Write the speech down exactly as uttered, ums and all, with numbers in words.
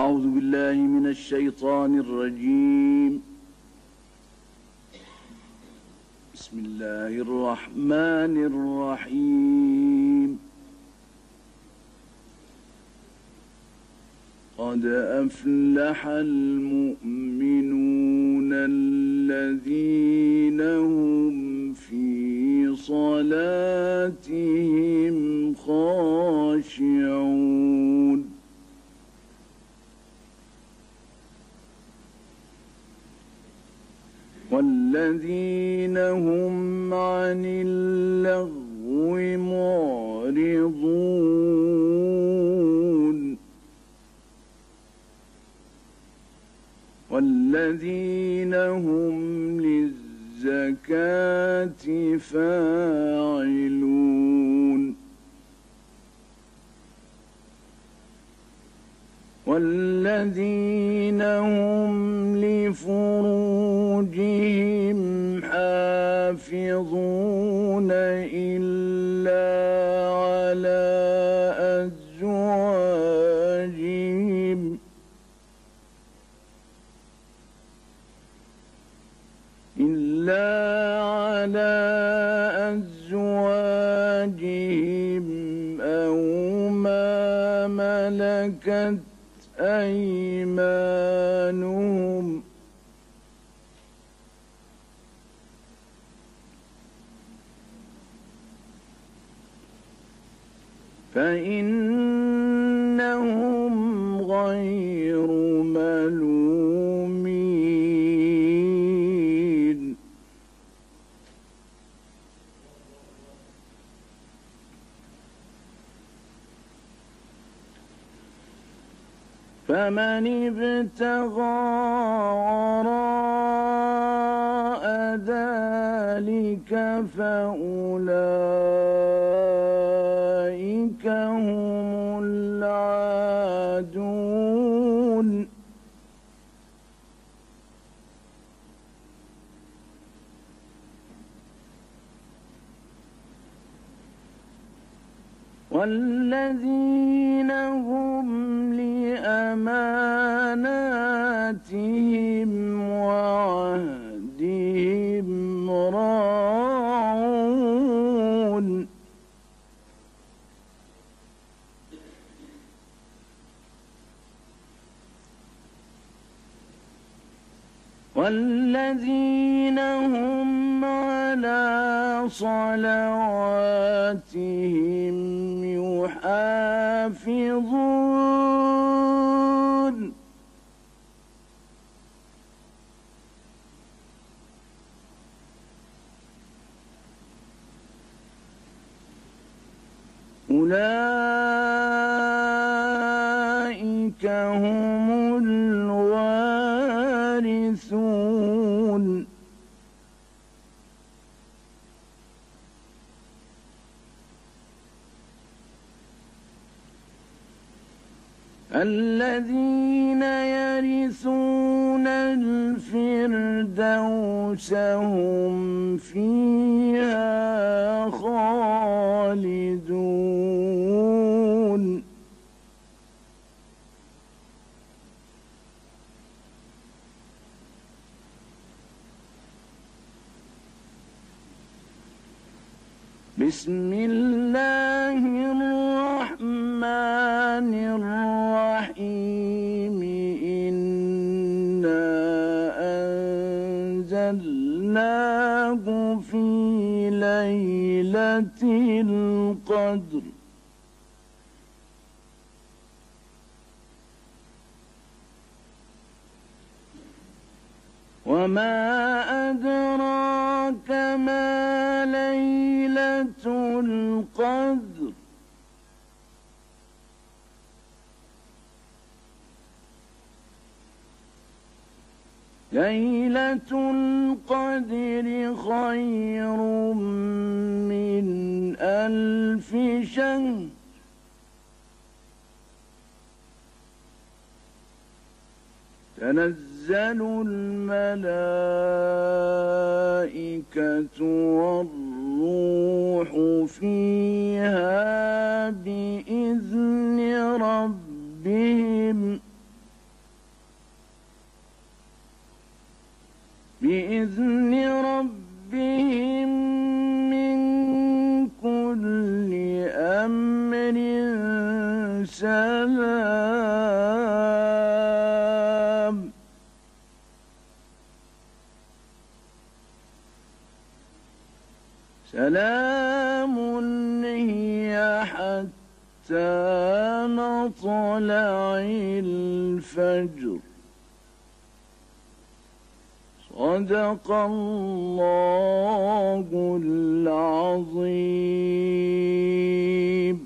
أعوذ بالله من الشيطان الرجيم. بسم الله الرحمن الرحيم. قد أفلح المؤمنون الذين هم في صلاتهم خاشعون والذين هم عن اللغو معرضون والذين هم للزكاة فاعلون والذين هم لفروجهم حافظون إلا على أزواجهم إلا على أزواجهم أو ما ملكت أيمانهم فإنهم غير ملومين فمن ابتغى وراء ذلك فأولئك هم العادون والذين هم لأماناتهم وعهدهم راعون والذين هم على صلواتهم يحافظون أولئك هم الوارثون الذين يرثون الفردوس هم فيها خالدون بسم الله الرحمن الرحيم إنا أنزلناه في ليلة القدر وما أدراك ما ليلة القدر ليلة القدر خير من ألف شهر تنزل الملائكة والروح فيها بإذن ربهم بإذن ربهم من كل أمر سلام سلام هي حتى مطلع الفجر صدق الله العظيم.